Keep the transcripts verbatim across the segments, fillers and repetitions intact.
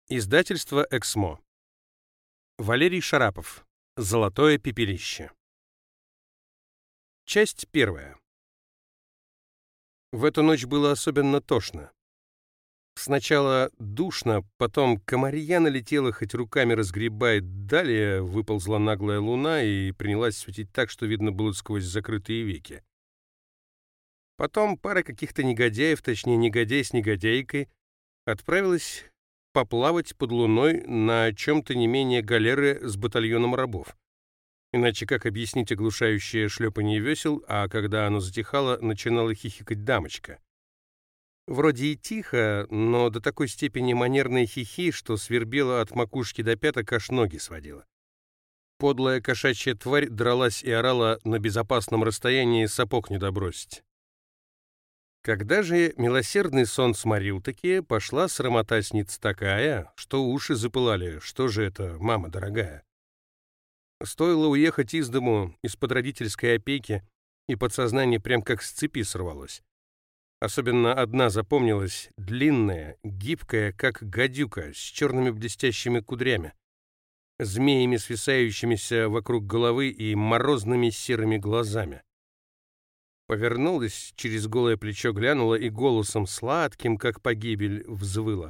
Издательство «Эксмо». Валерий Шарапов. Золотое пепелище. Часть первая. В эту ночь было особенно тошно. Сначала душно, потом комарья налетела, хоть руками разгребай, далее выползла наглая луна и принялась светить так, что видно было сквозь закрытые веки. Потом пара каких-то негодяев, точнее негодяй с негодяйкой, отправилась поплавать под луной на чем-то не менее галеры с батальоном рабов. Иначе как объяснить оглушающее шлепанье весел, а когда оно затихало, начинала хихикать дамочка. Вроде и тихо, но до такой степени манерной хихи, что свербело от макушки до пяток, аж ноги сводила. Подлая кошачья тварь дралась и орала на безопасном расстоянии, сапог не добросить. Когда же милосердный сон сморил-таки, пошла срамота-сница такая, что уши запылали. Что же это, мама дорогая? Стоило уехать из дому, из-под родительской опеки, и подсознание прям как с цепи сорвалось. Особенно одна запомнилась, длинная, гибкая, как гадюка, с черными блестящими кудрями, змеями, свисающимися вокруг головы и морозными серыми глазами. Повернулась, через голое плечо глянула и голосом сладким, как погибель, взвыла.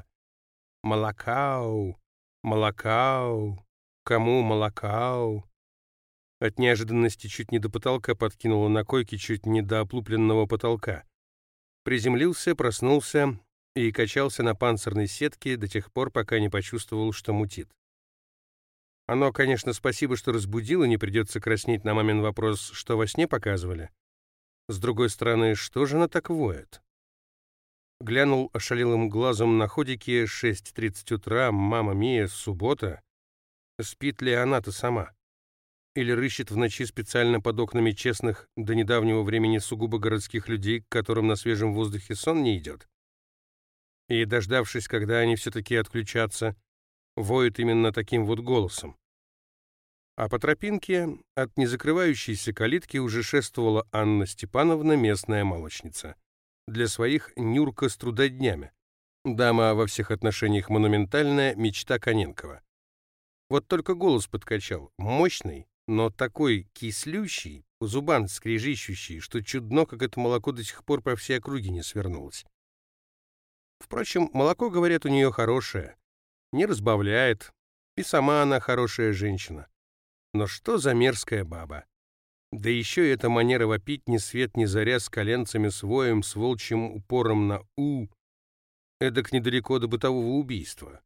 «Молокау! Молокау! Кому молокау?» От неожиданности чуть не до потолка подкинула на койке, чуть не до оплупленного потолка. Приземлился, проснулся и качался на панцирной сетке до тех пор, пока не почувствовал, что мутит. Оно, конечно, спасибо, что разбудило, не придется краснеть на мамин вопрос, что во сне показывали. С другой стороны, что же она так воет? Глянул ошалелым глазом на ходике, шесть тридцать утра, мама мия, суббота. Спит ли она-то сама? Или рыщет в ночи специально под окнами честных, до недавнего времени сугубо городских людей, к которым на свежем воздухе сон не идет? И, дождавшись, когда они все-таки отключатся, воет именно таким вот голосом. А по тропинке от незакрывающейся калитки уже шествовала Анна Степановна, местная молочница. Для своих Нюрка с трудоднями. Дама во всех отношениях монументальная, мечта Коненкова. Вот только голос подкачал, мощный, но такой кислющий, по зубам скрежещущий, что чудно, как это молоко до сих пор по всей округе не свернулось. Впрочем, молоко, говорят, у нее хорошее, не разбавляет, и сама она хорошая женщина. Но что за мерзкая баба? Да еще и эта манера вопить ни свет ни заря с коленцами, с воем, с волчьим упором на «у». Эдак недалеко до бытового убийства.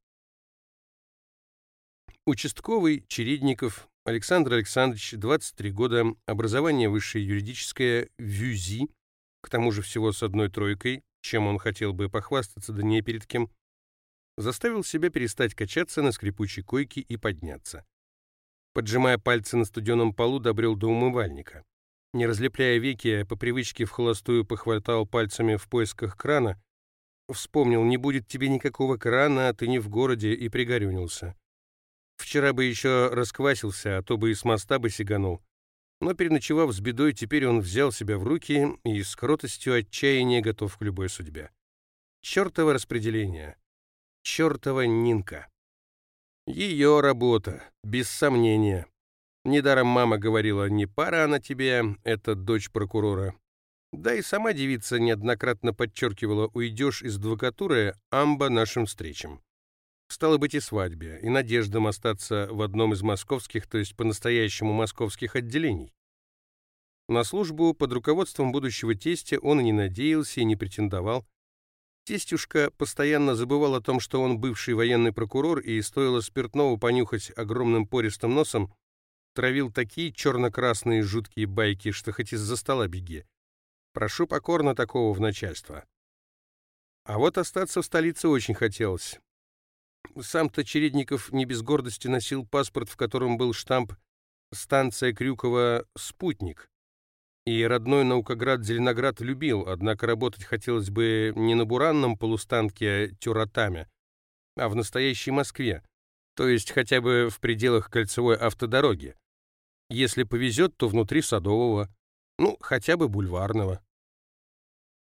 Участковый Чередников Александр Александрович, двадцать три года, образование высшее юридическое, ВЮЗИ, к тому же всего с одной тройкой, чем он хотел бы похвастаться, да не перед кем, заставил себя перестать качаться на скрипучей койке и подняться. Поджимая пальцы на студеном полу, добрел до умывальника. Не разлепляя веки, по привычке в холостую похватал пальцами в поисках крана, вспомнил, не будет тебе никакого крана, а ты не в городе, и пригорюнился. Вчера бы еще расквасился, а то бы и с моста бы сиганул. Но, переночевав с бедой, теперь он взял себя в руки и с кротостью отчаяния готов к любой судьбе. Чертово распределение. Чертова Нинка. Ее работа, без сомнения. Недаром мама говорила, не пара она тебе, это дочь прокурора. Да и сама девица неоднократно подчеркивала, уйдешь из адвокатуры, амба нашим встречам. Стало быть и свадьбе, и надеждам остаться в одном из московских, то есть по-настоящему московских отделений. На службу под руководством будущего тестя он и не надеялся, и не претендовал. Тестюшка постоянно забывал о том, что он бывший военный прокурор, и стоило спиртного понюхать огромным пористым носом, травил такие черно-красные жуткие байки, что хоть из-за стола беги. Прошу покорно такого в начальство. А вот остаться в столице очень хотелось. Сам-то Чередников не без гордости носил паспорт, в котором был штамп «Станция Крюкова «Спутник». И родной наукоград Зеленоград любил, однако работать хотелось бы не на буранном полустанке Тюратаме, а в настоящей Москве, то есть хотя бы в пределах кольцевой автодороги. Если повезет, то внутри Садового, ну, хотя бы Бульварного.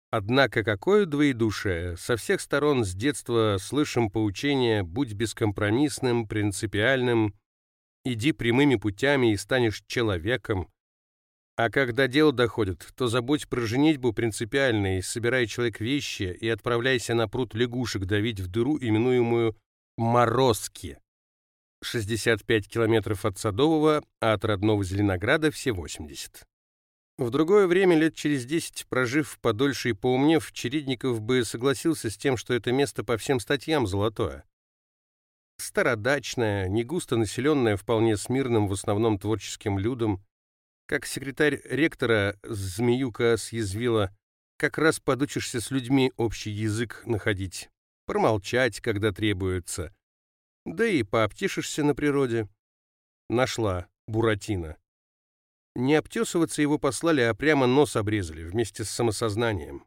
Однако какое двоедушие! Со всех сторон с детства слышим поучение: будь бескомпромиссным, принципиальным, иди прямыми путями и станешь человеком. А когда дело доходит, то забудь про женитьбу принципиально и собирай, человек, вещи и отправляйся на пруд лягушек давить в дыру, именуемую Морозки. шестьдесят пять километров от Садового, а от родного Зеленограда все восемьдесят. В другое время, лет через десять, прожив подольше и поумнев, Чередников бы согласился с тем, что это место по всем статьям золотое. Стародачное, негусто населенное, вполне с мирным, в основном творческим людом. Как секретарь ректора Змеюка съязвила: как раз подучишься с людьми общий язык находить, промолчать, когда требуется, да и пообтешишься на природе. Нашла Буратино. Не обтесываться его послали, а прямо нос обрезали, вместе с самосознанием.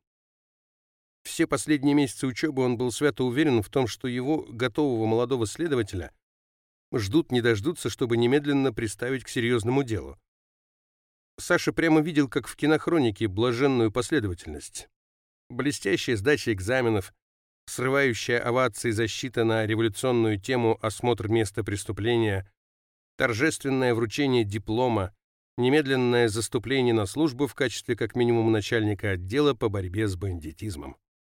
Все последние месяцы учебы он был свято уверен в том, что его, готового молодого следователя, ждут не дождутся, чтобы немедленно приставить к серьезному делу. Саша прямо видел, как в кинохронике, блаженную последовательность. Блестящая сдача экзаменов, срывающая овации защита на революционную тему «Осмотр места преступления», торжественное вручение диплома, немедленное заступление на службу в качестве как минимум начальника отдела по борьбе с бандитизмом.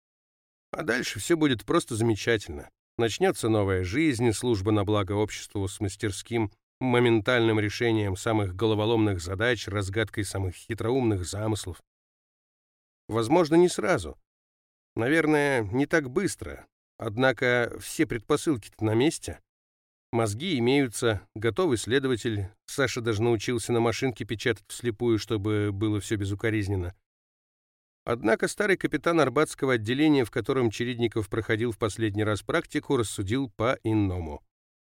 А дальше все будет просто замечательно. Начнется новая жизнь, служба на благо обществу с мастерским, моментальным решением самых головоломных задач, разгадкой самых хитроумных замыслов. Возможно, не сразу. Наверное, не так быстро. Однако все предпосылки-то на месте. Мозги имеются, готовый следователь. Саша даже научился на машинке печатать вслепую, чтобы было все безукоризненно. Однако старый капитан Арбатского отделения, в котором Чередников проходил в последний раз практику, рассудил по-иному.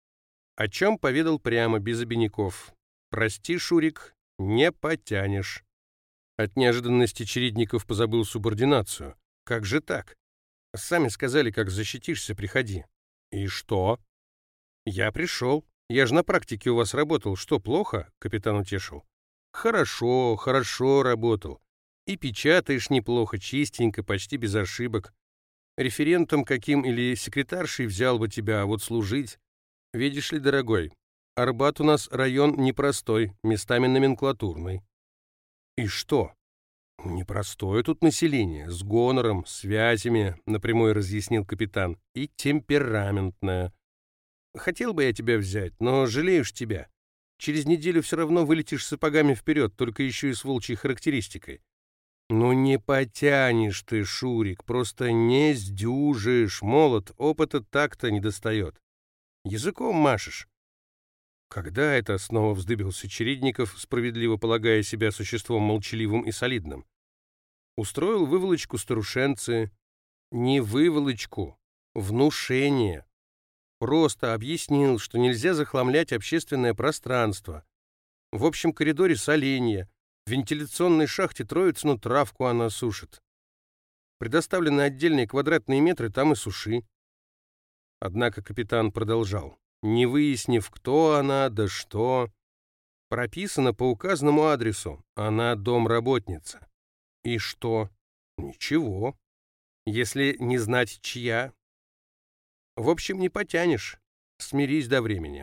О чем поведал прямо, без обиняков. «Прости, Шурик, не потянешь». От неожиданности Чередников позабыл субординацию. «Как же так? Сами сказали, как защитишься, приходи». «И что?» «Я пришел. Я же на практике у вас работал. Что, плохо?» — капитан утешил. «Хорошо, хорошо работал. И печатаешь неплохо, чистенько, почти без ошибок. Референтом каким или секретаршей взял бы тебя, а вот служить... Видишь ли, дорогой, Арбат у нас район непростой, местами номенклатурный». «И что?» «Непростое тут население, с гонором, связями», — напрямую разъяснил капитан, — «и темпераментное. Хотел бы я тебя взять, но жалеешь тебя. Через неделю все равно вылетишь сапогами вперед, только еще и с волчьей характеристикой». «Ну не потянешь ты, Шурик, просто не сдюжишь, молод, опыта так-то не достает. Языком машешь». Когда это снова вздыбился Чередников, справедливо полагая себя существом молчаливым и солидным? Устроил выволочку старушенцы. Не выволочку, внушение. Просто объяснил, что нельзя захламлять общественное пространство. В общем коридоре соленья, в вентиляционной шахте Троицыну травку она сушит. Предоставлены отдельные квадратные метры, там и суши. Однако капитан продолжал, не выяснив, кто она, да что. Прописано по указанному адресу, она домработница. И что? Ничего. Если не знать, чья. В общем, не потянешь. Смирись до времени.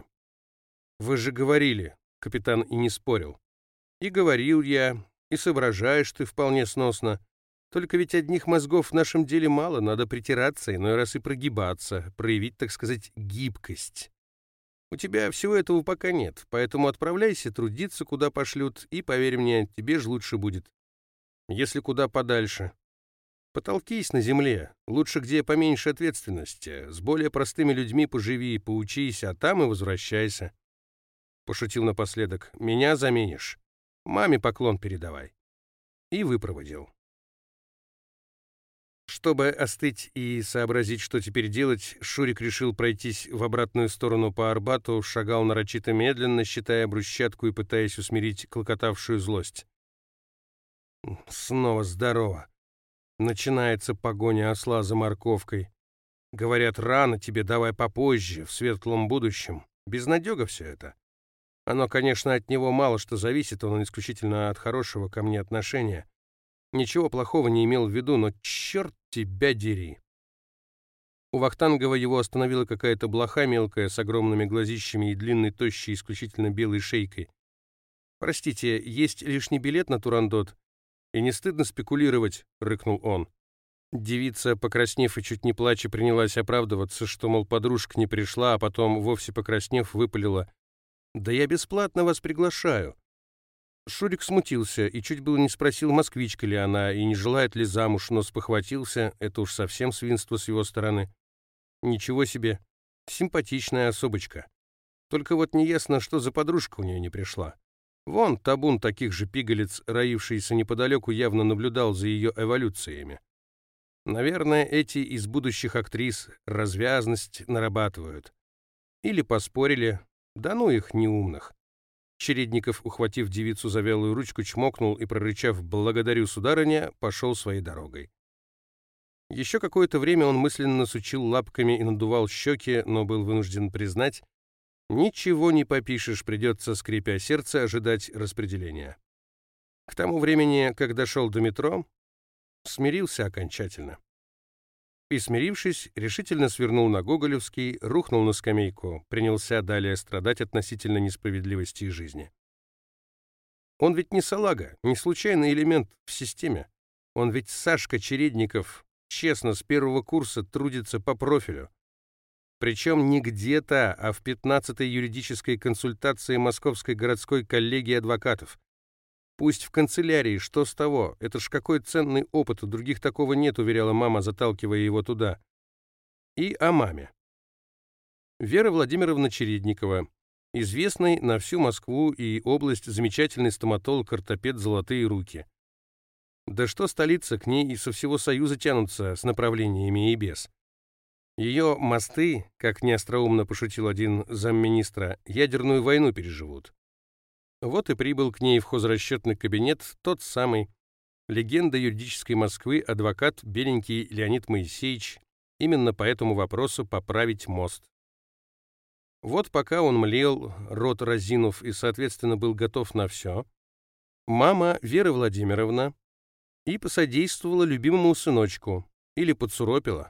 Вы же говорили, капитан и не спорил. И говорил я, и соображаешь ты вполне сносно. Только ведь одних мозгов в нашем деле мало, надо притираться, иной раз и прогибаться, проявить, так сказать, гибкость. У тебя всего этого пока нет, поэтому отправляйся трудиться, куда пошлют, и, поверь мне, тебе же лучше будет. Если куда подальше. Потолкись на земле, лучше где поменьше ответственности, с более простыми людьми поживи, поучись, а там и возвращайся. Пошутил напоследок, меня заменишь, маме поклон передавай. И выпроводил. Чтобы остыть и сообразить, что теперь делать, Шурик решил пройтись в обратную сторону по Арбату, шагал нарочито медленно, считая брусчатку и пытаясь усмирить клокотавшую злость. Снова здорово. Начинается погоня осла за морковкой. Говорят, рано тебе, давай попозже, в светлом будущем. Безнадега все это. Оно, конечно, от него мало что зависит, он исключительно от хорошего ко мне отношения. Ничего плохого не имел в виду, но черт тебя дери. У Вахтангова его остановила какая-то блоха мелкая с огромными глазищами и длинной, тощей, исключительно белой шейкой. «Простите, есть лишний билет на Турандот? И не стыдно спекулировать?» — рыкнул он. Девица, покраснев и чуть не плача, принялась оправдываться, что, мол, подружка не пришла, а потом, вовсе покраснев, выпалила: «Да я бесплатно вас приглашаю». Шурик смутился и чуть было не спросил, москвичка ли она и не желает ли замуж, но спохватился, это уж совсем свинство с его стороны. Ничего себе, симпатичная особочка. Только вот неясно, что за подружка у нее не пришла. Вон табун таких же пигалиц, роившийся неподалеку, явно наблюдал за ее эволюциями. Наверное, эти из будущих актрис развязность нарабатывают. Или поспорили, да ну их неумных. Чередников, ухватив девицу за вялую ручку, чмокнул и, прорычав «благодарю, сударыня», пошел своей дорогой. Еще какое-то время он мысленно сучил лапками и надувал щеки, но был вынужден признать, ничего не попишешь, придется, скрипя сердце, ожидать распределения. К тому времени, когда шел до метро, смирился окончательно. И, смирившись, решительно свернул на Гоголевский, рухнул на скамейку, принялся далее страдать относительно несправедливости жизни. Он ведь не салага, не случайный элемент в системе. Он ведь Сашка Чередников, честно, с первого курса трудится по профилю. Причем не где-то, а в пятнадцатой юридической консультации Московской городской коллегии адвокатов. Пусть в канцелярии, что с того? Это ж какой ценный опыт, у других такого нет, уверяла мама, заталкивая его туда. И о маме. Вера Владимировна Чередникова, известный на всю Москву и область замечательный стоматолог-ортопед «Золотые руки». Да что столица, к ней и со всего Союза тянутся с направлениями и без. Ее мосты, как неостроумно пошутил один замминистра, ядерную войну переживут. Вот и прибыл к ней в хозрасчетный кабинет тот самый, легенда юридической Москвы, адвокат беленький Леонид Моисеевич, именно по этому вопросу поправить мост. Вот пока он млел, рот разинув, и, соответственно, был готов на все, мама Вера Владимировна и посодействовала любимому сыночку, или подсуропила.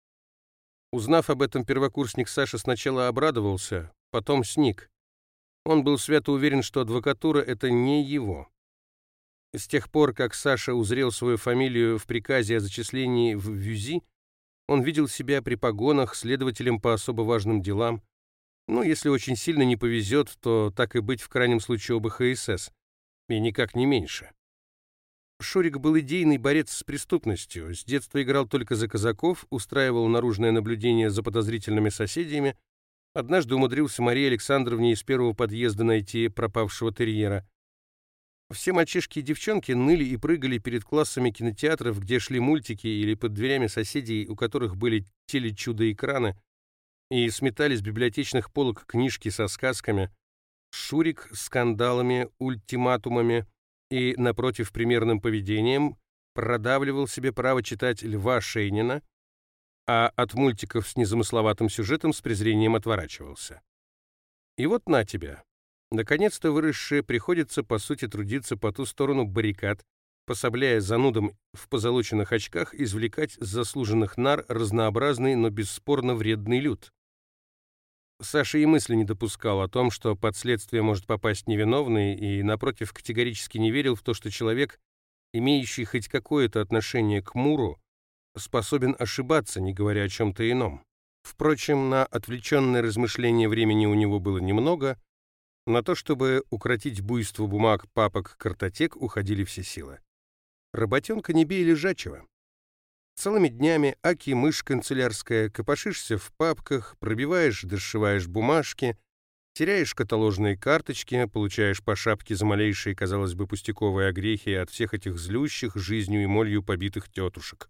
Узнав об этом, первокурсник Саша сначала обрадовался, потом сник. Он был свято уверен, что адвокатура — это не его. С тех пор, как Саша узрел свою фамилию в приказе о зачислении в ВЮЗИ, он видел себя при погонах следователем по особо важным делам. Ну, если очень сильно не повезет, то так и быть в крайнем случае об Х С С, и никак не меньше. Шурик был идейный борец с преступностью, с детства играл только за казаков, устраивал наружное наблюдение за подозрительными соседями. Однажды умудрился Марии Александровне из первого подъезда найти пропавшего терьера. Все мальчишки и девчонки ныли и прыгали перед классами кинотеатров, где шли мультики, или под дверями соседей, у которых были телечудо-экраны, и сметали с библиотечных полок книжки со сказками. Шурик с скандалами, ультиматумами и, напротив, примерным поведением продавливал себе право читать Льва Шейнина, а от мультиков с незамысловатым сюжетом с презрением отворачивался. И вот на тебя. Наконец-то выросшие приходится, по сути, трудиться по ту сторону баррикад, пособляя занудам в позолоченных очках извлекать с заслуженных нар разнообразный, но бесспорно вредный люд. Саша и мысли не допускал о том, что под следствие может попасть невиновный, и, напротив, категорически не верил в то, что человек, имеющий хоть какое-то отношение к Муру, способен ошибаться, не говоря о чем-то ином. Впрочем, на отвлеченное размышление времени у него было немного, на то, чтобы укротить буйство бумаг, папок, картотек, уходили все силы. Работенка не бей лежачего. Целыми днями, аки мышь канцелярская, копошишься в папках, пробиваешь, дошиваешь бумажки, теряешь каталожные карточки, получаешь по шапке за малейшие, казалось бы, пустяковые огрехи от всех этих злющих жизнью и молью побитых тетушек.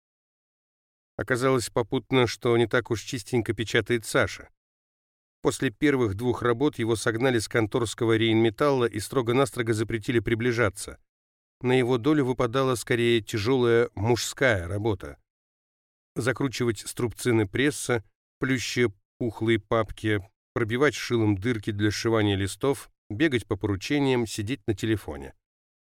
Оказалось попутно, что не так уж чистенько печатает Саша. После первых двух работ его согнали с конторского Рейнметалла и строго-настрого запретили приближаться. На его долю выпадала скорее тяжелая мужская работа. Закручивать струбцины пресса, плющие пухлые папки, пробивать шилом дырки для сшивания листов, бегать по поручениям, сидеть на телефоне.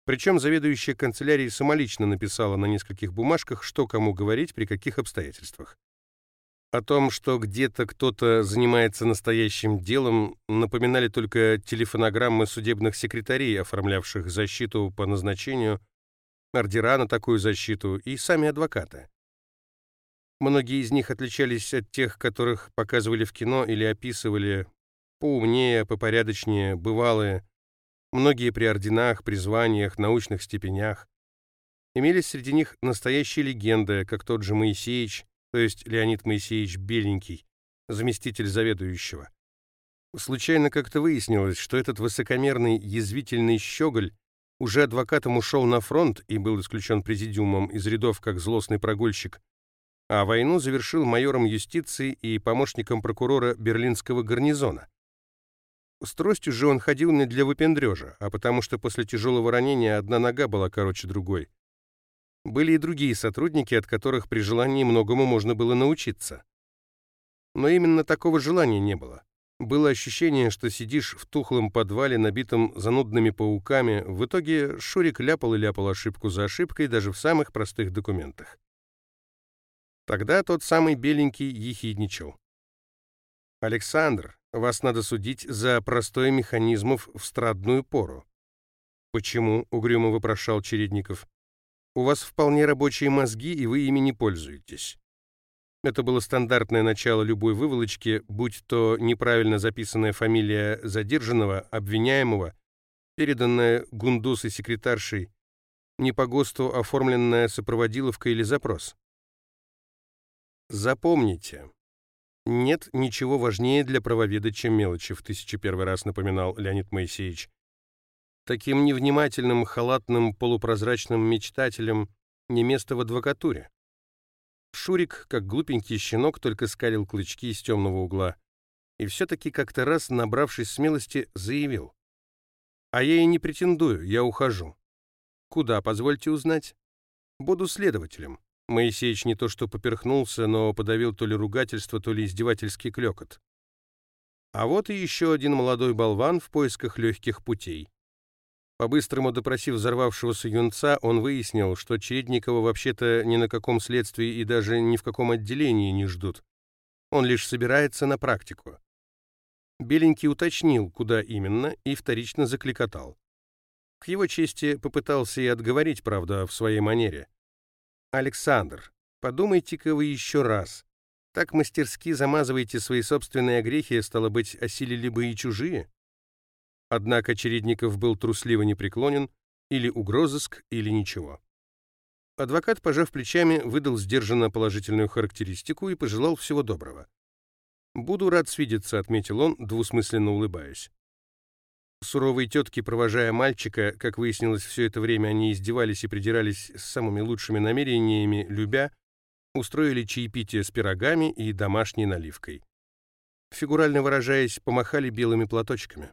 Причем заведующая канцелярией самолично написала на нескольких бумажках, что кому говорить, при каких обстоятельствах. О том, что где-то кто-то занимается настоящим делом, напоминали только телефонограммы судебных секретарей, оформлявших защиту по назначению, ордера на такую защиту и сами адвокаты. Многие из них отличались от тех, которых показывали в кино или описывали, поумнее, попорядочнее, бывалые, многие при орденах, при званиях, научных степенях. Имелись среди них настоящие легенды, как тот же Моисеич, то есть Леонид Моисеевич Беленький, заместитель заведующего. Случайно как-то выяснилось, что этот высокомерный, язвительный щеголь уже адвокатом ушел на фронт и был исключен президиумом из рядов как злостный прогульщик, а войну завершил майором юстиции и помощником прокурора берлинского гарнизона. С тростью же он ходил не для выпендрежа, а потому что после тяжелого ранения одна нога была короче другой. Были и другие сотрудники, от которых при желании многому можно было научиться. Но именно такого желания не было. Было ощущение, что сидишь в тухлом подвале, набитом занудными пауками. В итоге Шурик ляпал и ляпал ошибку за ошибкой даже в самых простых документах. Тогда тот самый Беленький ехидничал. «Александр, вас надо судить за простой механизмов в страдную пору». «Почему?» — угрюмо вопрошал Чередников. «У вас вполне рабочие мозги, и вы ими не пользуетесь». Это было стандартное начало любой выволочки, будь то неправильно записанная фамилия задержанного, обвиняемого, переданная гундосой секретаршей, не по ГОСТу оформленная сопроводиловка или запрос. Запомните, нет ничего важнее для правоведа, чем мелочи, в тысячу первый раз напоминал Леонид Моисеевич. Таким невнимательным, халатным, полупрозрачным мечтателям не место в адвокатуре. Шурик, как глупенький щенок, только скалил клычки из темного угла. И все-таки как-то раз, набравшись смелости, заявил. «А я и не претендую, я ухожу». «Куда, позвольте узнать?» «Буду следователем». Моисеич не то что поперхнулся, но подавил то ли ругательство, то ли издевательский клёкот. А вот и еще один молодой болван в поисках легких путей. По-быстрому допросив взорвавшегося юнца, он выяснил, что Чередникова вообще-то ни на каком следствии и даже ни в каком отделении не ждут. Он лишь собирается на практику. Беленький уточнил, куда именно, и вторично закликотал. К его чести попытался и отговорить, правда, в своей манере. «Александр, подумайте-ка вы еще раз. Так мастерски замазываете свои собственные огрехи, стало быть, осилили бы и чужие». Однако Чередников был трусливо непреклонен, или угрозыск, или ничего. Адвокат, пожав плечами, выдал сдержанно положительную характеристику и пожелал всего доброго. «Буду рад свидеться», — отметил он, двусмысленно улыбаясь. Суровые тетки, провожая мальчика, как выяснилось, все это время они издевались и придирались с самыми лучшими намерениями, любя, устроили чаепитие с пирогами и домашней наливкой. Фигурально выражаясь, помахали белыми платочками.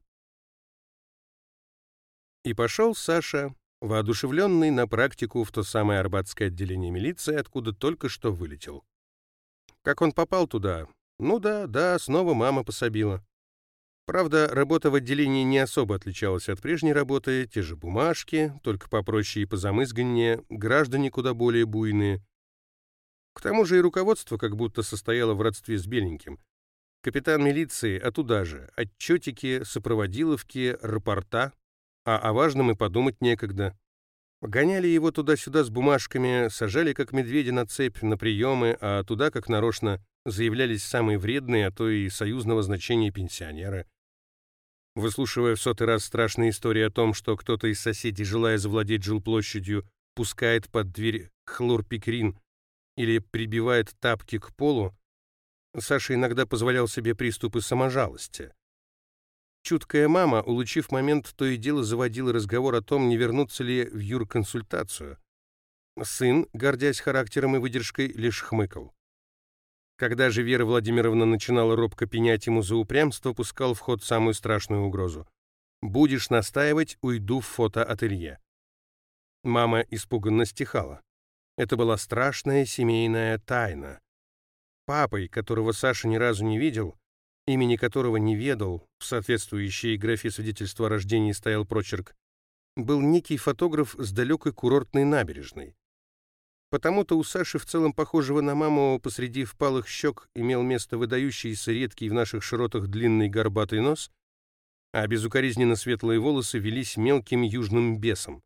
И пошел Саша, воодушевленный, на практику в то самое арбатское отделение милиции, откуда только что вылетел. Как он попал туда? Ну да, да, снова мама пособила. Правда, работа в отделении не особо отличалась от прежней работы, те же бумажки, только попроще и позамызганнее, граждане куда более буйные. К тому же и руководство как будто состояло в родстве с Беленьким. Капитан милиции, а туда же, отчетики, сопроводиловки, рапорта. А о важном и подумать некогда. Гоняли его туда-сюда с бумажками, сажали как медведя на цепь, на приемы, а туда, как нарочно, заявлялись самые вредные, а то и союзного значения пенсионеры. Выслушивая в сотый раз страшные истории о том, что кто-то из соседей, желая завладеть жилплощадью, пускает под дверь хлорпикрин или прибивает тапки к полу, Саша иногда позволял себе приступы саможалости. Чуткая мама, улучив момент, то и дело заводила разговор о том, не вернуться ли в юрконсультацию. Сын, гордясь характером и выдержкой, лишь хмыкал. Когда же Вера Владимировна начинала робко пенять ему за упрямство, пускал в ход самую страшную угрозу. «Будешь настаивать, уйду в фотоателье». Мама испуганно стихала. Это была страшная семейная тайна. Папой, которого Саша ни разу не видел, имени которого не ведал, в соответствующей графе свидетельства о рождении стоял прочерк, был некий фотограф с далекой курортной набережной. Потому-то у Саши, в целом похожего на маму, посреди впалых щек имел место выдающийся редкий в наших широтах длинный горбатый нос, а безукоризненно светлые волосы велись мелким южным бесом.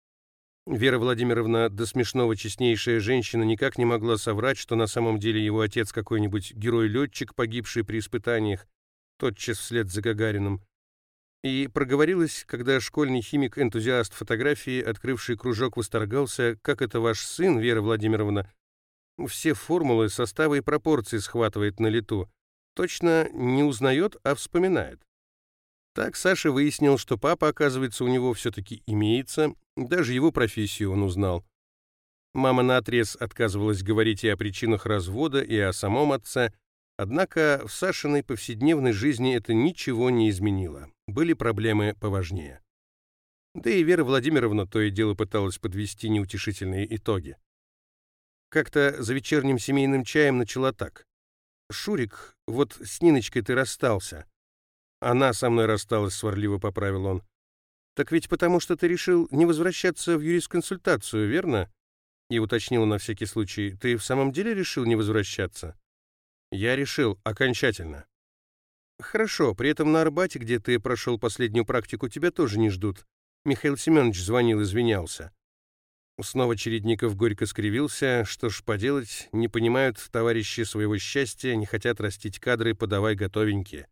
Вера Владимировна, до смешного честнейшая женщина, никак не могла соврать, что на самом деле его отец какой-нибудь герой-летчик, погибший при испытаниях, тотчас вслед за Гагариным. И проговорилась, когда школьный химик-энтузиаст фотографии, открывший кружок, восторгался, как это ваш сын, Вера Владимировна, все формулы, составы и пропорции схватывает на лету. Точно не узнает, а вспоминает. Так Саша выяснил, что папа, оказывается, у него все-таки имеется, даже его профессию он узнал. Мама наотрез отказывалась говорить и о причинах развода, и о самом отце, однако в Сашиной повседневной жизни это ничего не изменило. Были проблемы поважнее. Да и Вера Владимировна то и дело пыталась подвести неутешительные итоги. Как-то за вечерним семейным чаем начала так. «Шурик, вот с Ниночкой ты расстался». «Она со мной рассталась», — сварливо поправил он. «Так ведь потому, что ты решил не возвращаться в юрисконсультацию, верно?» И уточнила на всякий случай. «Ты в самом деле решил не возвращаться?» «Я решил, окончательно». «Хорошо, при этом на Арбате, где ты прошел последнюю практику, тебя тоже не ждут. Михаил Семенович звонил, извинялся». Снова Чередников горько скривился. Что ж поделать, не понимают товарищи своего счастья, не хотят растить кадры, подавай готовенькие.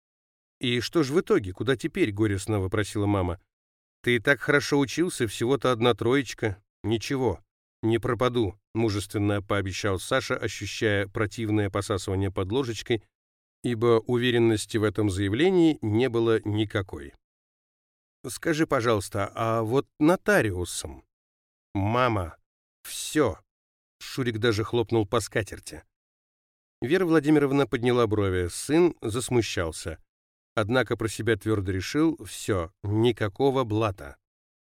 «И что ж в итоге, куда теперь?» — горестно вопросила мама. «Ты и так хорошо учился, всего-то одна троечка». «Ничего, не пропаду», — мужественно пообещал Саша, ощущая противное посасывание под ложечкой, ибо уверенности в этом заявлении не было никакой. «Скажи, пожалуйста, а вот нотариусом?» «Мама, все!» — Шурик даже хлопнул по скатерти. Вера Владимировна подняла брови, сын засмущался. Однако про себя твердо решил: все, никакого блата.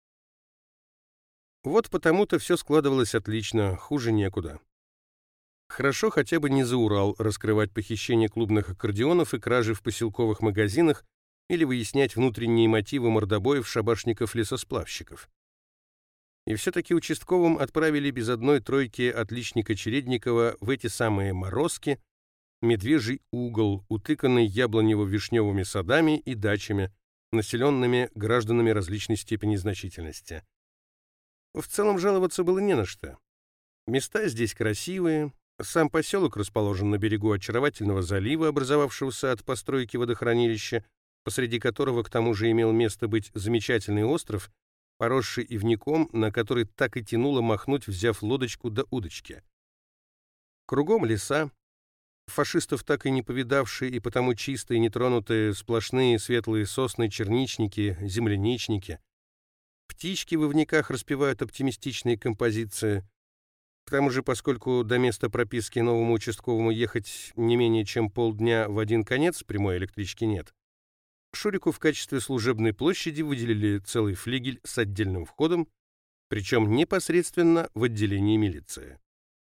Вот потому-то все складывалось отлично, хуже некуда. Хорошо хотя бы не за Урал раскрывать похищение клубных аккордеонов и кражи в поселковых магазинах или выяснять внутренние мотивы мордобоев шабашников-лесосплавщиков. И все-таки участковым отправили без одной тройки отличника Чередникова в эти самые морозки, медвежий угол, утыканный яблонево-вишневыми садами и дачами, населенными гражданами различной степени значительности. В целом жаловаться было не на что. Места здесь красивые, сам поселок расположен на берегу очаровательного залива, образовавшегося от постройки водохранилища, посреди которого к тому же имел место быть замечательный остров, поросший ивняком, на который так и тянуло махнуть, взяв лодочку до удочки. Кругом леса, фашистов так и не повидавшие и потому чистые, нетронутые, сплошные светлые сосны, черничники, земляничники. Птички в ивняках распевают оптимистичные композиции. К тому же, поскольку до места прописки новому участковому ехать не менее чем полдня в один конец, прямой электрички нет, Шурику в качестве служебной площади выделили целый флигель с отдельным входом, причем непосредственно в отделении милиции.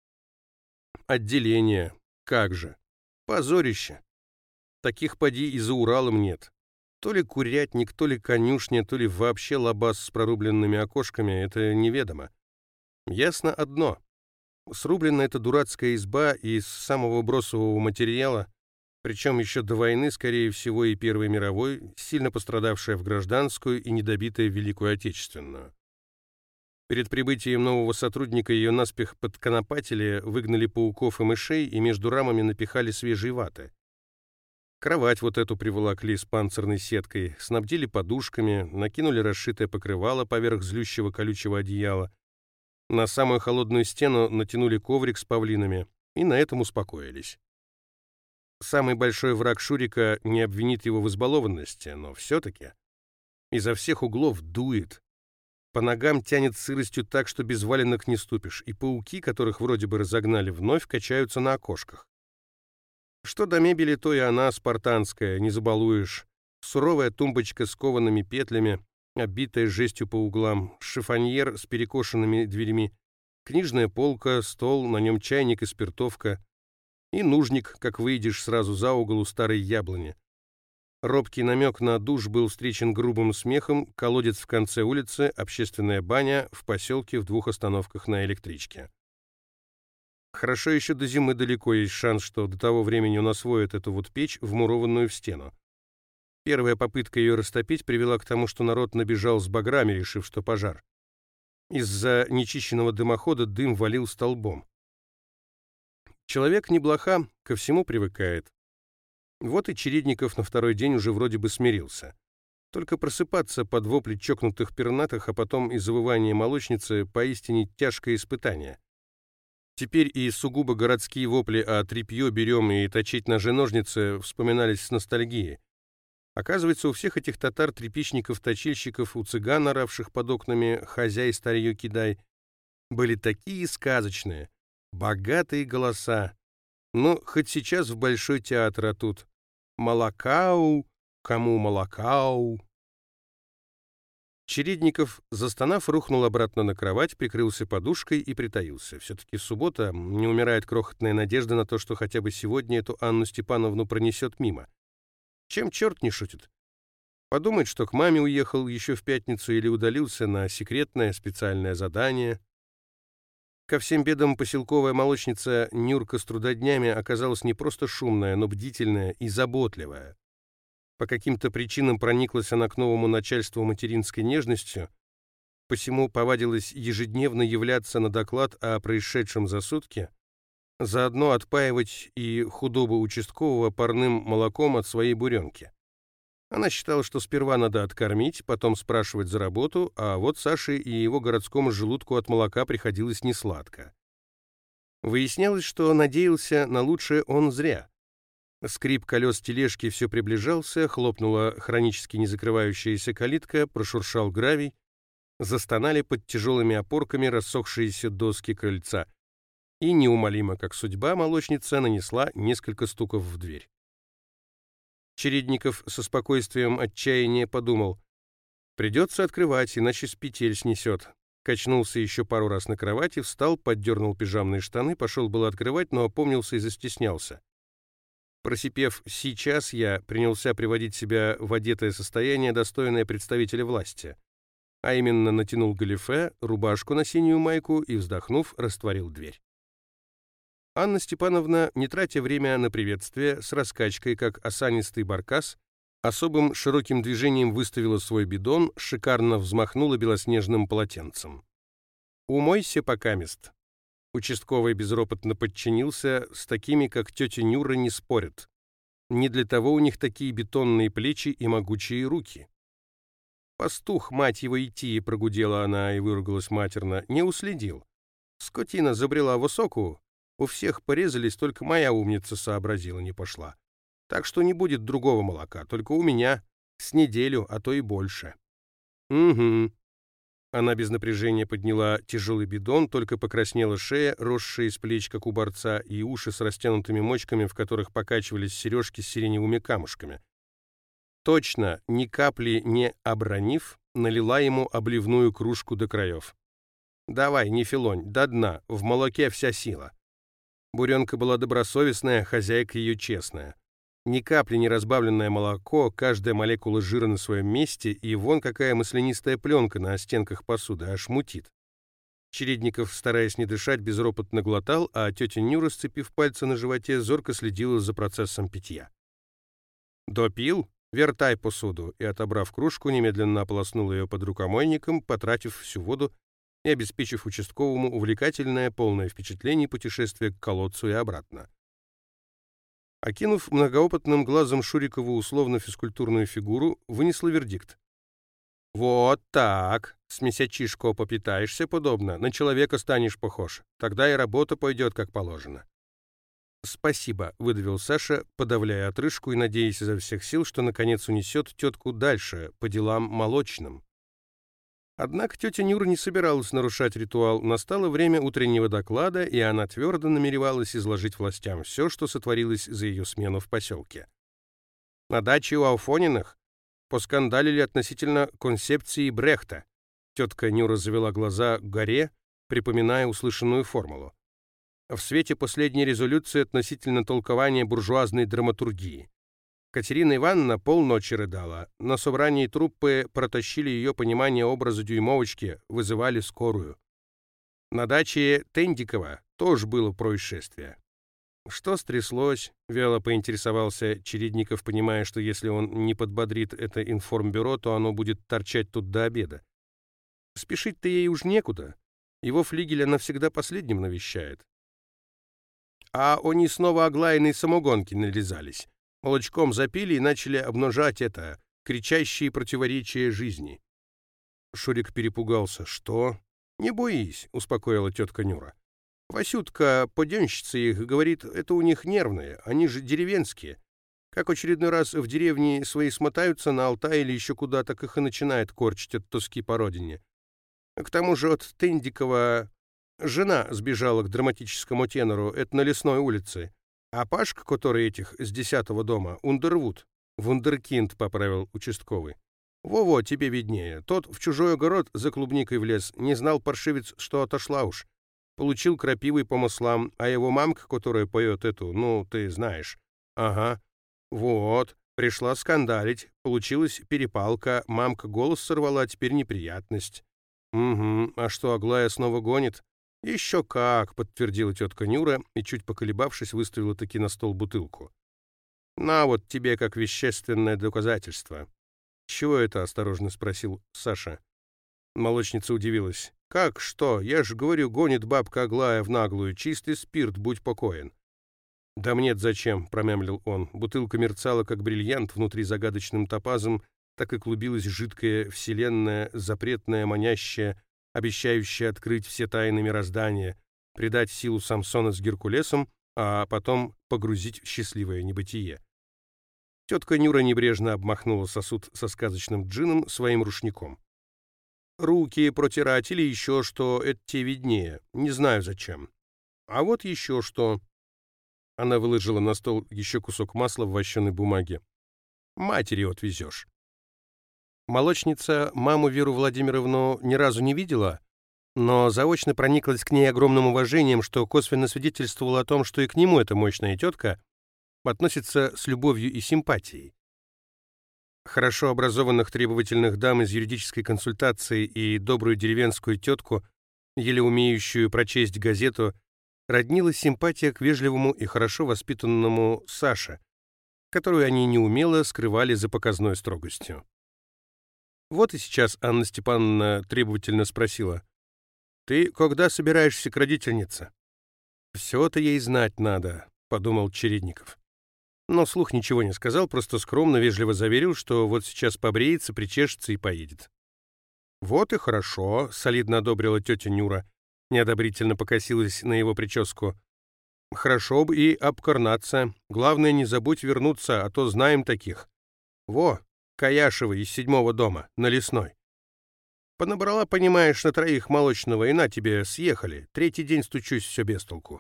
Отделение. Как же. Позорище. Таких поди и за Уралом нет. То ли курятник, то ли конюшня, то ли вообще лабаз с прорубленными окошками, это неведомо. Ясно одно. Срублена эта дурацкая изба из самого бросового материала, причем еще до войны, скорее всего, и Первой мировой, сильно пострадавшая в гражданскую и недобитая в Великую Отечественную. Перед прибытием нового сотрудника ее наспех подконопатили, выгнали пауков и мышей и между рамами напихали свежей ваты. Кровать вот эту приволокли с панцирной сеткой, снабдили подушками, накинули расшитое покрывало поверх злющего колючего одеяла, на самую холодную стену натянули коврик с павлинами и на этом успокоились. Самый большой враг Шурика не обвинит его в избалованности, но все-таки изо всех углов дует. По ногам тянет сыростью так, что без валенок не ступишь, и пауки, которых вроде бы разогнали, вновь качаются на окошках. Что до мебели, то и она спартанская, не забалуешь. Суровая тумбочка с коваными петлями, оббитая жестью по углам, шифоньер с перекошенными дверями, книжная полка, стол, на нем чайник и спиртовка, и нужник, как выйдешь сразу за угол у старой яблони. Робкий намек на душ был встречен грубым смехом, колодец в конце улицы, общественная баня в поселке в двух остановках на электричке. Хорошо еще до зимы далеко, есть шанс, что до того времени он освоит эту вот печь, вмурованную в стену. Первая попытка ее растопить привела к тому, что народ набежал с баграми, решив, что пожар. Из-за нечищенного дымохода дым валил столбом. Человек не блоха, ко всему привыкает. Вот и Чередников на второй день уже вроде бы смирился. Только просыпаться под вопли чокнутых пернатых, а потом и завывание молочницы поистине тяжкое испытание. Теперь и сугубо городские вопли о тряпье берем и точить ножи-ножницы вспоминались с ностальгией. Оказывается, у всех этих татар, тряпичников, точильщиков, у цыган, оравших под окнами «хозяй старье кидай», были такие сказочные, богатые голоса. Ну, хоть сейчас в Большой театр, а тут «Малакау, кому Малакау». Чередников, застонав, рухнул обратно на кровать, прикрылся подушкой и притаился. Все-таки суббота, не умирает крохотная надежда на то, что хотя бы сегодня эту Анну Степановну пронесет мимо. Чем черт не шутит? Подумает, что к маме уехал еще в пятницу или удалился на секретное специальное задание. Ко всем бедам поселковая молочница Нюрка с трудоднями оказалась не просто шумная, но бдительная и заботливая. По каким-то причинам прониклась она к новому начальству материнской нежностью, посему повадилась ежедневно являться на доклад о происшедшем за сутки, заодно отпаивать и худобу участкового парным молоком от своей буренки. Она считала, что сперва надо откормить, потом спрашивать за работу, а вот Саше и его городскому желудку от молока приходилось несладко. Выяснялось, что надеялся на лучшее он зря. Скрип колес тележки все приближался, хлопнула хронически незакрывающаяся калитка, прошуршал гравий, застонали под тяжелыми опорками рассохшиеся доски крыльца. И неумолимо, как судьба, молочница нанесла несколько стуков в дверь. Чередников со спокойствием отчаяния подумал: придется открывать, иначе с петель снесет. Качнулся еще пару раз на кровати, встал, поддернул пижамные штаны, пошел было открывать, но опомнился и застеснялся. Просипев «сейчас», я принялся приводить себя в одетое состояние, достойное представителя власти. А именно натянул галифе, рубашку на синюю майку и, вздохнув, растворил дверь. Анна Степановна, не тратя время на приветствие, с раскачкой, как осанистый баркас, особым широким движением выставила свой бидон, шикарно взмахнула белоснежным полотенцем. «Умойся покамест». Участковый безропотно подчинился, с такими, как тетя Нюра, не спорят. Не для того у них такие бетонные плечи и могучие руки. «Пастух, мать его, идти!» — прогудела она и выругалась матерно. «Не уследил. Скотина забрела высокую. У всех порезались, только моя умница сообразила, не пошла. Так что не будет другого молока, только у меня. С неделю, а то и больше». «Угу». Она без напряжения подняла тяжелый бидон, только покраснела шея, росшая из плеч, как у борца, и уши с растянутыми мочками, в которых покачивались сережки с сиреневыми камушками. Точно, ни капли не обронив, налила ему обливную кружку до краев. «Давай, не филонь, до дна, в молоке вся сила». Буренка была добросовестная, хозяйка ее честная. Ни капли не разбавленное молоко, каждая молекула жира на своем месте, и вон какая маслянистая пленка на стенках посуды, аж мутит. Чередников, стараясь не дышать, безропотно глотал, а тетя Нюра, сцепив пальцы на животе, зорко следила за процессом питья. «Допил? Вертай посуду», и, отобрав кружку, немедленно ополоснул ее под рукомойником, потратив всю воду и обеспечив участковому увлекательное, полное впечатлений путешествие к колодцу и обратно. Окинув многоопытным глазом Шурикову условно-физкультурную фигуру, вынесла вердикт. «Вот так, с месячишко попитаешься подобно, на человека станешь похож, тогда и работа пойдет как положено». «Спасибо», — выдавил Саша, подавляя отрыжку и надеясь изо всех сил, что наконец унесет тетку дальше, по делам молочным. Однако тетя Нюра не собиралась нарушать ритуал. Настало время утреннего доклада, и она твердо намеревалась изложить властям все, что сотворилось за ее смену в поселке. На даче у Ауфониных поскандалили относительно концепции Брехта. Тетка Нюра завела глаза к горе, припоминая услышанную формулу. В свете последней резолюции относительно толкования буржуазной драматургии. Катерина Ивановна полночи рыдала. На собрании труппы протащили ее понимание образа дюймовочки, вызывали скорую. На даче Тендикова тоже было происшествие. «Что стряслось?» — вяло поинтересовался Чередников, понимая, что если он не подбодрит это информбюро, то оно будет торчать тут до обеда. Спешить-то ей уж некуда. Его флигель она всегда последним навещает. А они снова Аглаиной самогонки нализались. Молочком запили и начали обнажать это, кричащие противоречия жизни. Шурик перепугался. «Что?» «Не боись», — успокоила тетка Нюра. «Васютка, поденщица их, говорит, это у них нервные, они же деревенские. Как очередной раз в деревне свои смотаются на Алтай или еще куда, так их и начинает корчить от тоски по родине. К тому же от Тендикова жена сбежала к драматическому тенору, это на Лесной улице. А Пашка, который этих с десятого дома, Ундервуд, вундеркинд, поправил участковый. Во-во, тебе виднее. Тот в чужой огород за клубникой влез, не знал паршивец, что отошла уж. Получил крапивой по маслам, а его мамка, которая поет эту, ну, ты знаешь. Ага. Вот, пришла скандалить, получилась перепалка, мамка голос сорвала, теперь неприятность. Угу, а что, Аглая снова гонит? «Еще как», — подтвердила тетка Нюра и, чуть поколебавшись, выставила таки на стол бутылку. «На вот тебе как вещественное доказательство». «Чего это?» — осторожно спросил Саша. Молочница удивилась. «Как, что? Я же говорю, гонит бабка Аглая в наглую. Чистый спирт, будь покоен». «Да мне-то зачем?» — промямлил он. Бутылка мерцала, как бриллиант, внутри загадочным топазом, так и клубилась жидкая вселенная, запретная, манящая, обещающая открыть все тайны мироздания, придать силу Самсона с Геркулесом, а потом погрузить в счастливое небытие. Тетка Нюра небрежно обмахнула сосуд со сказочным джином своим рушником. «Руки протирать или еще что, это тебе виднее. Не знаю зачем. А вот еще что». Она выложила на стол еще кусок масла в вощеной бумаге. «Матери отвезешь». Молочница маму Веру Владимировну ни разу не видела, но заочно прониклась к ней огромным уважением, что косвенно свидетельствовало о том, что и к нему эта мощная тетка относится с любовью и симпатией. Хорошо образованных требовательных дам из юридической консультации и добрую деревенскую тетку, еле умеющую прочесть газету, роднилась симпатия к вежливому и хорошо воспитанному Саше, которую они неумело скрывали за показной строгостью. Вот и сейчас Анна Степановна требовательно спросила: «Ты когда собираешься к родительнице?» «Все-то ей знать надо», — подумал Чередников. Но вслух ничего не сказал, просто скромно, вежливо заверил, что вот сейчас побреется, причешется и поедет. «Вот и хорошо», — солидно одобрила тетя Нюра, неодобрительно покосилась на его прическу. «Хорошо бы и обкорнаться. Главное, не забудь вернуться, а то знаем таких. Во, Каяшева из седьмого дома, на Лесной. Понабрала, понимаешь, на троих молочного, и на тебе, съехали. Третий день стучусь, все без толку».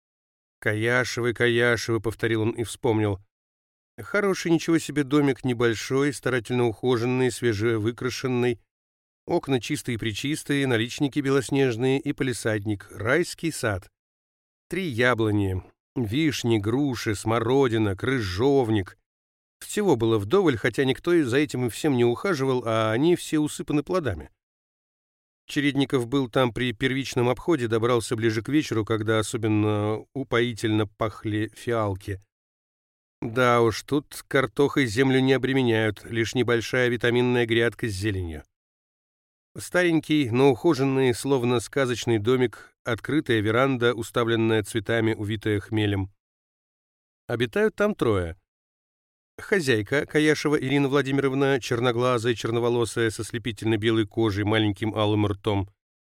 «Каяшевы, Каяшевы», — повторил он и вспомнил. Хороший, ничего себе домик, небольшой, старательно ухоженный, свежевыкрашенный. Окна чистые-пречистые, наличники белоснежные и палисадник. Райский сад. Три яблони, вишни, груши, смородина, крыжовник. Всего было вдоволь, хотя никто за этим и всем не ухаживал, а они все усыпаны плодами. Чередников был там при первичном обходе, добрался ближе к вечеру, когда особенно упоительно пахли фиалки. Да уж, тут картохой землю не обременяют, лишь небольшая витаминная грядка с зеленью. Старенький, но ухоженный, словно сказочный домик, открытая веранда, уставленная цветами, увитая хмелем. Обитают там трое. Хозяйка, Каяшева Ирина Владимировна, черноглазая, черноволосая, со слепительно-белой кожей, маленьким алым ртом.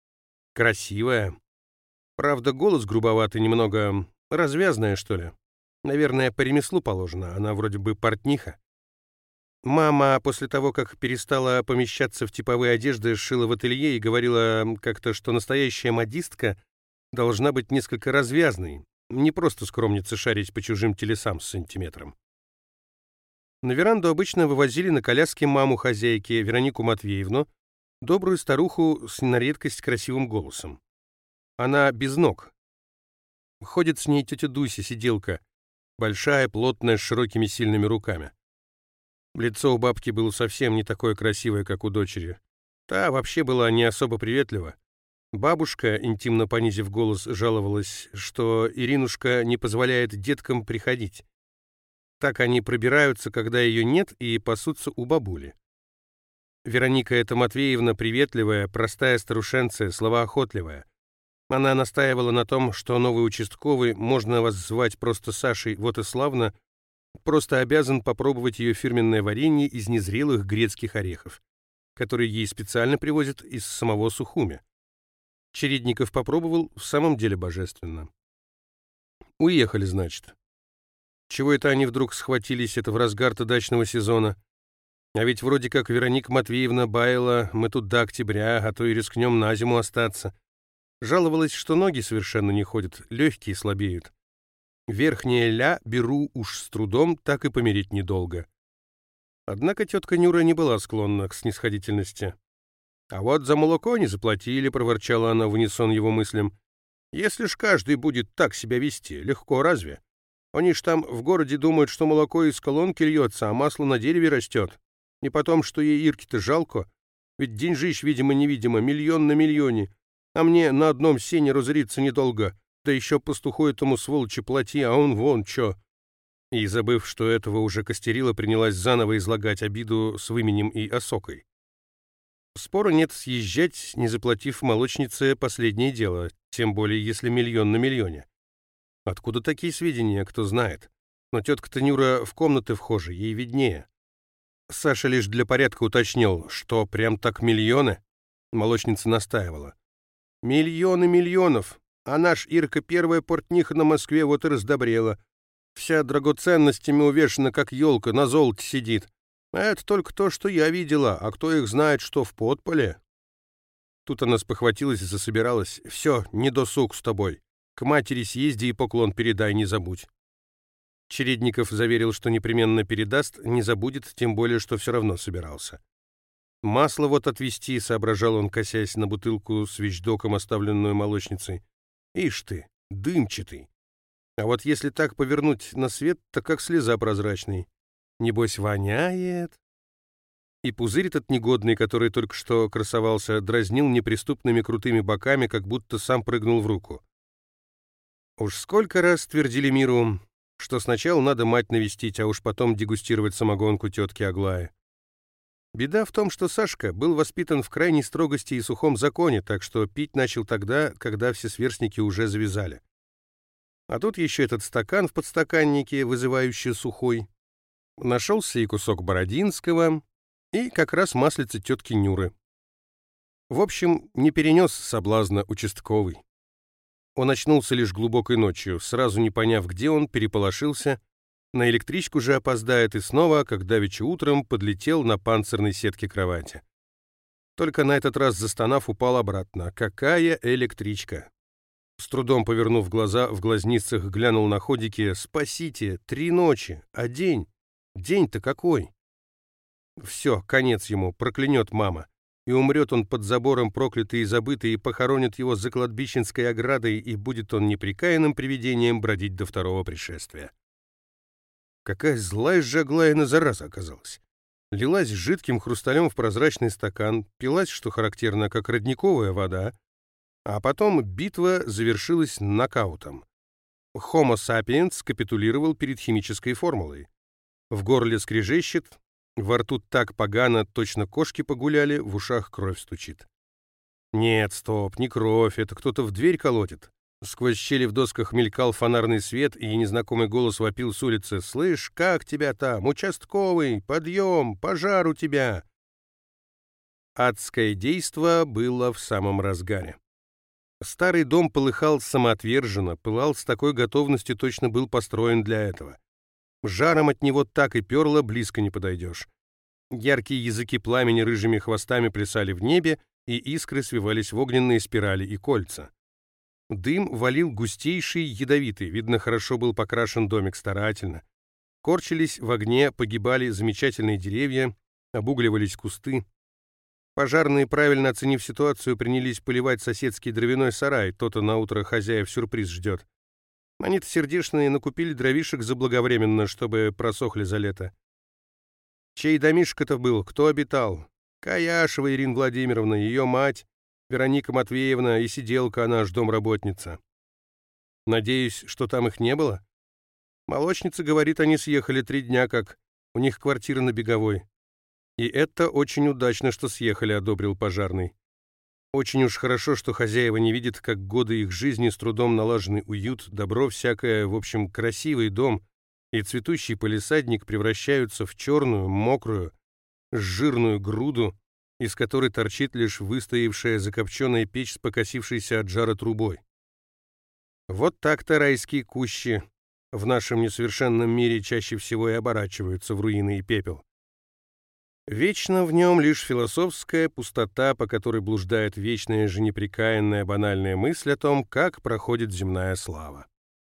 Красивая. Правда, голос грубоватый, немного развязная, что ли. Наверное, по ремеслу положено, она вроде бы портниха. Мама, после того, как перестала помещаться в типовые одежды, шила в ателье и говорила как-то, что настоящая модистка должна быть несколько развязной, не просто скромница шарить по чужим телесам с сантиметром. На веранду обычно вывозили на коляске маму хозяйки, Веронику Матвеевну, добрую старуху с на редкость красивым голосом. Она без ног. Ходит с ней тетя Дуся, сиделка, большая, плотная, с широкими сильными руками. Лицо у бабки было совсем не такое красивое, как у дочери. Та вообще была не особо приветлива. Бабушка, интимно понизив голос, жаловалась, что Иринушка не позволяет деткам приходить. Так они пробираются, когда ее нет, и пасутся у бабули. Вероника эта Матвеевна приветливая, простая старушенция, словоохотливая. Она настаивала на том, что новый участковый, можно вас звать просто Сашей, вот и славно, просто обязан попробовать ее фирменное варенье из незрелых грецких орехов, которые ей специально привозят из самого Сухуми. Чередников попробовал, в самом деле божественно. Уехали, значит. Чего это они вдруг схватились, это в разгар-то дачного сезона? А ведь вроде как Вероника Матвеевна баяла, мы тут до октября, а то и рискнем на зиму остаться. Жаловалась, что ноги совершенно не ходят, легкие слабеют. Верхнее ля беру уж с трудом, так и помереть недолго. Однако тетка Нюра не была склонна к снисходительности. «А вот за молоко не заплатили», — проворчала она в унисон его мыслям. «Если ж каждый будет так себя вести, легко разве? Они ж там в городе думают, что молоко из колонки льется, а масло на дереве растет. И потом, что ей Ирке-то жалко, ведь деньжищ, видимо-невидимо, миллион на миллионе, а мне на одном сене разориться недолго, да еще пастуху этому сволочи плати, а он вон чё». И, забыв, что этого уже костерила, принялась заново излагать обиду с выменем и осокой. Спора нет, съезжать, не заплатив молочнице, последнее дело, тем более если миллион на миллионе. Откуда такие сведения, кто знает? Но тетка-то Нюра в комнаты вхожа, ей виднее. Саша лишь для порядка уточнил, что прям так миллионы? Молочница настаивала. Миллионы миллионов, а наш Ирка первая портниха на Москве вот и раздобрела. Вся драгоценностями увешана, как елка, на золоте сидит. А это только то, что я видела, а кто их знает, что в подполе? Тут она спохватилась и засобиралась. Все, не досуг с тобой. К матери съезди и поклон передай, не забудь. Чередников заверил, что непременно передаст, не забудет, тем более, что все равно собирался. Масло вот отвезти, соображал он, косясь на бутылку с вещдоком, оставленную молочницей. Ишь ты, дымчатый. А вот если так повернуть на свет, то как слеза прозрачный. Небось, воняет. И пузырь этот негодный, который только что красовался, дразнил неприступными крутыми боками, как будто сам прыгнул в руку. Уж сколько раз твердили миру, что сначала надо мать навестить, а уж потом дегустировать самогонку тетки Аглаи. Беда в том, что Сашка был воспитан в крайней строгости и сухом законе, так что пить начал тогда, когда все сверстники уже завязали. А тут еще этот стакан в подстаканнике, вызывающий сухой. Нашелся и кусок Бородинского, и как раз маслица тетки Нюры. В общем, не перенес соблазна участковый. Он очнулся лишь глубокой ночью, сразу не поняв, где он, переполошился, на электричку же опоздает и снова, как давеча утром, подлетел на панцирной сетке кровати. Только на этот раз, застонав, упал обратно. Какая электричка! С трудом повернув глаза, в глазницах глянул на ходики. «Спасите! Три ночи! А день? День-то какой?» Все, конец ему, проклянет мама. И умрет он под забором проклятый и забытый, и похоронит его за кладбищенской оградой, и будет он непрекаянным привидением бродить до второго пришествия. Какая злая же Аглаина зараза оказалась. Лилась жидким хрусталем в прозрачный стакан, пилась, что характерно, как родниковая вода, а потом битва завершилась нокаутом. Homo sapiens капитулировал перед химической формулой. В горле скрежещет, во рту так погано, точно кошки погуляли, в ушах кровь стучит. Нет, стоп, не кровь, это кто-то в дверь колотит. Сквозь щели в досках мелькал фонарный свет, и незнакомый голос вопил с улицы. «Слышь, как тебя там? Участковый! Подъем! Пожар у тебя!» Адское действо было в самом разгаре. Старый дом полыхал самоотверженно, пылал с такой готовностью, точно был построен для этого. Жаром от него так и перло, близко не подойдешь. Яркие языки пламени рыжими хвостами плясали в небе, и искры свивались в огненные спирали и кольца. Дым валил густейший, ядовитый, видно, хорошо был покрашен домик старательно. Корчились в огне, погибали замечательные деревья, обугливались кусты. Пожарные, правильно оценив ситуацию, принялись поливать соседский дровяной сарай, то-то наутро хозяев сюрприз ждет. Они-то сердечные накупили дровишек заблаговременно, чтобы просохли за лето. Чей домишек это был? Кто обитал? Каяшева Ирина Владимировна, ее мать, Вероника Матвеевна и сиделка, она ж домработница. Надеюсь, что там их не было? Молочница говорит, они съехали три дня как. У них квартира на Беговой. И это очень удачно, что съехали, одобрил пожарный. Очень уж хорошо, что хозяева не видят, как годы их жизни с трудом налаженный уют, добро всякое, в общем, красивый дом и цветущий палисадник превращаются в черную, мокрую, жирную груду, из которой торчит лишь выстоявшая закопченная печь с покосившейся от жара трубой. Вот так-то райские кущи в нашем несовершенном мире чаще всего и оборачиваются в руины и пепел. Вечно в нем лишь философская пустота, по которой блуждает вечная же непрекаянная банальная мысль о том, как проходит земная слава.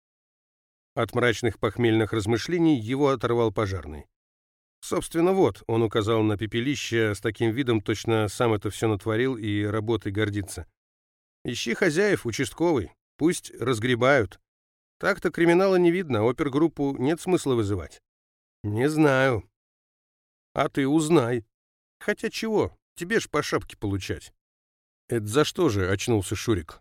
От мрачных похмельных размышлений его оторвал пожарный. Собственно, вот, он указал на пепелище с таким видом, точно сам это все натворил и работой гордится. Ищи хозяев, участковый, пусть разгребают. Так-то криминала не видно, опергруппу нет смысла вызывать. Не знаю. А ты узнай. Хотя чего, тебе ж по шапке получать. Это за что же, очнулся Шурик.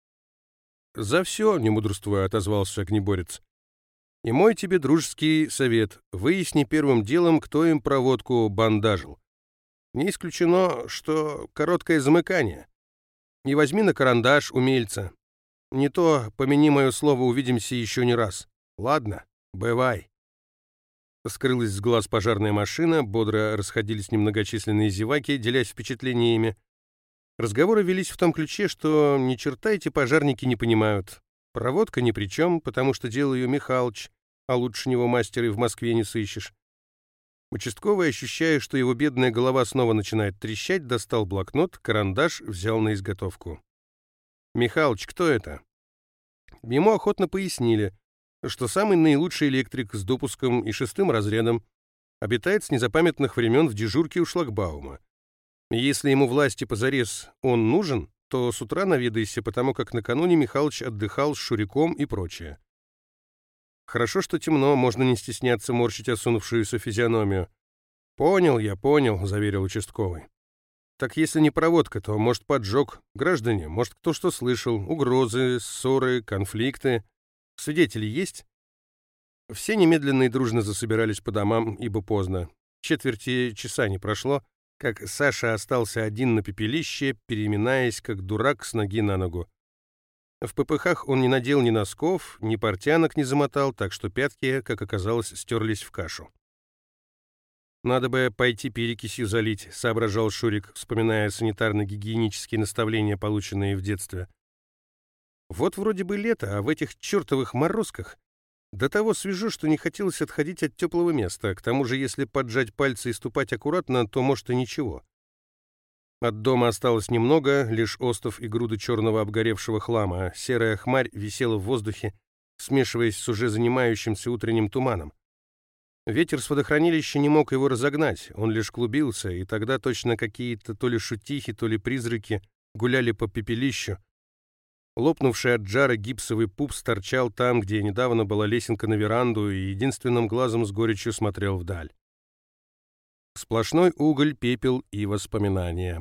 За все, не мудрствуя, отозвался огнеборец. И мой тебе дружеский совет. Выясни первым делом, кто им проводку бандажил. Не исключено, что короткое замыкание. И возьми на карандаш умельца. Не то, помяни мое слово, увидимся еще не раз. Ладно, бывай. Скрылась с глаз пожарная машина, бодро расходились немногочисленные зеваки, делясь впечатлениями. Разговоры велись в том ключе, что ни черта эти пожарники не понимают. Проводка ни при чем, потому что делал ее Михалыч, а лучше него мастера и в Москве не сыщешь. Участковый, ощущая, что его бедная голова снова начинает трещать, достал блокнот, карандаш взял на изготовку. «Михалыч, кто это?» Ему охотно пояснили, что самый наилучший электрик с допуском и шестым разрядом обитает с незапамятных времен в дежурке у шлагбаума. И если ему власти позарез он нужен, то с утра наведайся, потому как накануне Михалыч отдыхал с Шуриком и прочее. Хорошо, что темно, можно не стесняться морщить осунувшуюся физиономию. «Понял я, понял», — заверил участковый. «Так если не проводка, то, может, поджог. Граждане, может, кто что слышал. Угрозы, ссоры, конфликты. Свидетели есть?» Все немедленно и дружно засобирались по домам, ибо поздно. Четверти часа не прошло, как Саша остался один на пепелище, переминаясь, как дурак, с ноги на ногу. В попыхах он не надел ни носков, ни портянок не замотал, так что пятки, как оказалось, стерлись в кашу. «Надо бы пойти перекисью залить», — соображал Шурик, вспоминая санитарно-гигиенические наставления, полученные в детстве. «Вот вроде бы лето, а в этих чертовых морозках до того свежо, что не хотелось отходить от теплого места. К тому же, если поджать пальцы и ступать аккуратно, то, может, и ничего». От дома осталось немного, лишь остов и груды черного обгоревшего хлама. Серая хмарь висела в воздухе, смешиваясь с уже занимающимся утренним туманом. Ветер с водохранилища не мог его разогнать, он лишь клубился, и тогда точно какие-то то ли шутихи, то ли призраки гуляли по пепелищу. Лопнувший от жара гипсовый пупс торчал там, где недавно была лесенка на веранду, и единственным глазом с горечью смотрел вдаль. Сплошной уголь, пепел и воспоминания.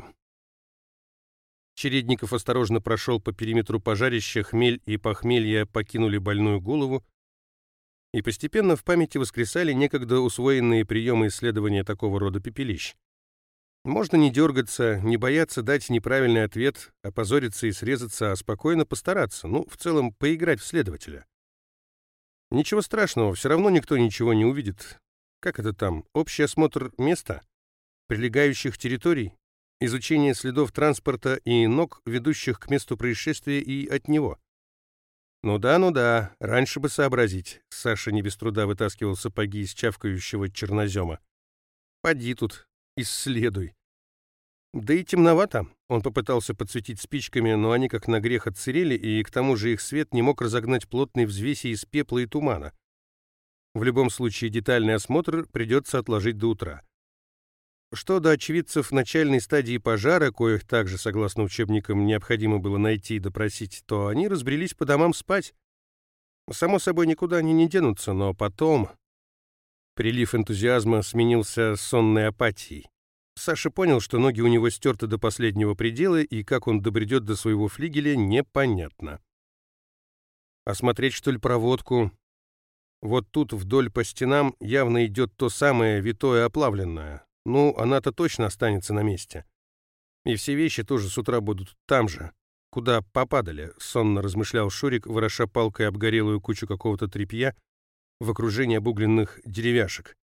Чередников осторожно прошел по периметру пожарища, хмель и похмелье покинули больную голову, и постепенно в памяти воскресали некогда усвоенные приемы исследования такого рода пепелищ. Можно не дергаться, не бояться дать неправильный ответ, опозориться и срезаться, а спокойно постараться, ну, в целом, поиграть в следователя. Ничего страшного, все равно никто ничего не увидит. Как это там? Общий осмотр места? Прилегающих территорий? Изучение следов транспорта и ног, ведущих к месту происшествия и от него? Ну да, ну да, раньше бы сообразить. Саша не без труда вытаскивал сапоги из чавкающего чернозема. Поди тут, исследуй. Да и темновато. Он попытался подсветить спичками, но они как на грех отсырели, и к тому же их свет не мог разогнать плотной взвеси из пепла и тумана. В любом случае, детальный осмотр придется отложить до утра. Что до очевидцев начальной стадии пожара, коих также, согласно учебникам, необходимо было найти и допросить, то они разбрелись по домам спать. Само собой, никуда они не денутся, но потом... Прилив энтузиазма сменился сонной апатией. Саша понял, что ноги у него стерты до последнего предела, и как он добредет до своего флигеля, непонятно. Осмотреть, что ли, проводку? Вот тут вдоль по стенам явно идет то самое витое оплавленное. Ну, она-то точно останется на месте. И все вещи тоже с утра будут там же, куда попадали, сонно размышлял Шурик, вороша палкой обгорелую кучу какого-то тряпья в окружении обугленных деревяшек.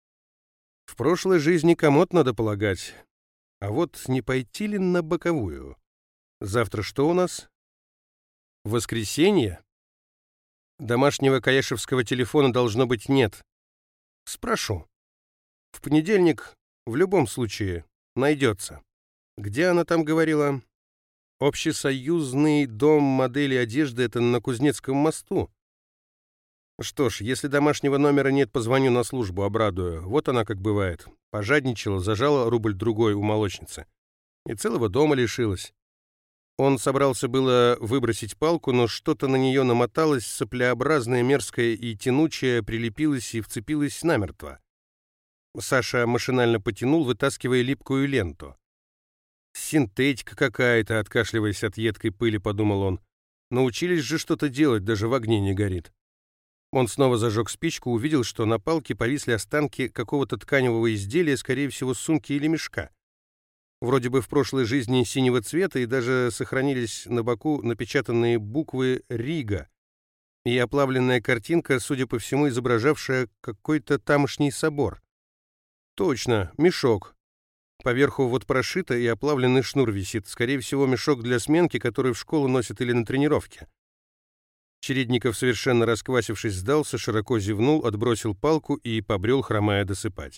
В прошлой жизни комод, надо полагать. А вот не пойти ли на боковую? Завтра что у нас? Воскресенье? Домашнего каяшевского телефона должно быть нет. Спрошу. В понедельник в любом случае найдется. Где она там говорила? Общесоюзный дом модели одежды — это на Кузнецком мосту. Что ж, если домашнего номера нет, позвоню на службу, обрадую. Вот она как бывает. Пожадничала, зажала рубль-другой у молочницы. И целого дома лишилась. Он собрался было выбросить палку, но что-то на нее намоталось, соплеобразное, мерзкое и тянучее, прилепилось и вцепилось намертво. Саша машинально потянул, вытаскивая липкую ленту. «Синтетика какая-то», — откашливаясь от едкой пыли, подумал он. «Научились же что-то делать, даже в огне не горит». Он снова зажег спичку, увидел, что на палке повисли останки какого-то тканевого изделия, скорее всего, сумки или мешка. Вроде бы в прошлой жизни синего цвета, и даже сохранились на боку напечатанные буквы «Рига» и оплавленная картинка, судя по всему, изображавшая какой-то тамошний собор. Точно, мешок. Поверху вот прошито и оплавленный шнур висит. Скорее всего, мешок для сменки, который в школу носят или на тренировке. Чередников, совершенно расквасившись, сдался, широко зевнул, отбросил палку и побрел, хромая, досыпать.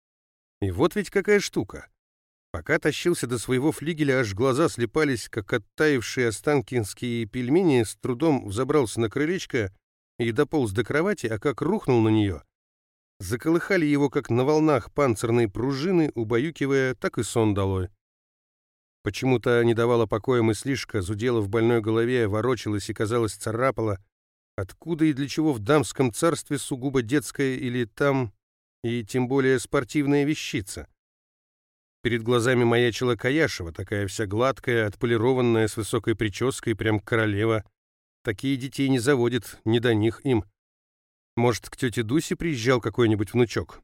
И вот ведь какая штука. Пока тащился до своего флигеля, аж глаза слепались, как оттаившие останкинские пельмени, с трудом взобрался на крылечко и дополз до кровати, а как рухнул на нее. Заколыхали его, как на волнах, панцирные пружины, убаюкивая, так и сон долой. Почему-то не давала покоя мыслишка, зудела в больной голове, ворочалась и, казалось, царапала. Откуда и для чего в дамском царстве сугубо детская или там, и тем более спортивная вещица? Перед глазами маячила Каяшева, такая вся гладкая, отполированная, с высокой прической, прям королева. Такие детей не заводят, не до них им. Может, к тете Дусе приезжал какой-нибудь внучок?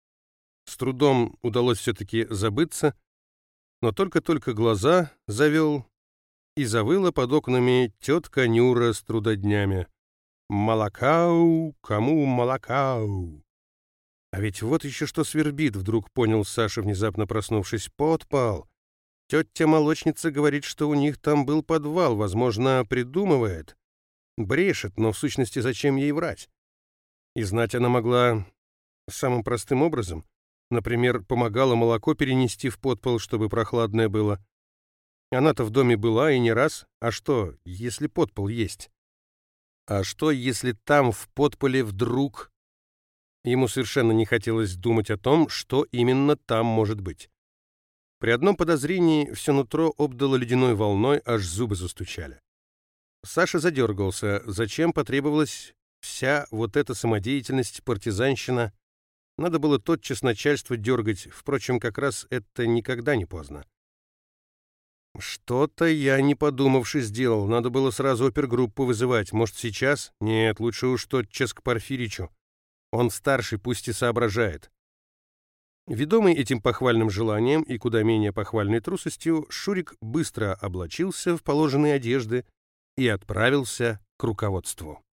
С трудом удалось все-таки забыться, но только-только глаза завел, и завыла под окнами тетка Нюра с трудоднями. «Молокау, кому молокау?» А ведь вот еще что свербит, вдруг понял Саша, внезапно проснувшись. Подпал. Тетя-молочница говорит, что у них там был подвал, возможно, придумывает. Брешет, но в сущности зачем ей врать? И знать она могла самым простым образом. Например, помогала молоко перенести в подпол, чтобы прохладное было. Она-то в доме была и не раз. А что, если подпол есть? А что, если там в подполе вдруг... Ему совершенно не хотелось думать о том, что именно там может быть. При одном подозрении все нутро обдало ледяной волной, аж зубы застучали. Саша задергался. Зачем потребовалась вся вот эта самодеятельность, партизанщина? Надо было тотчас начальство дергать. Впрочем, как раз это никогда не поздно. Что-то я, не подумавши, сделал. Надо было сразу опергруппу вызывать. Может, сейчас? Нет, лучше уж тотчас к Порфиричу. Он старший, пусть и соображает. Ведомый этим похвальным желанием и куда менее похвальной трусостью, Шурик быстро облачился в положенные одежды и отправился к руководству.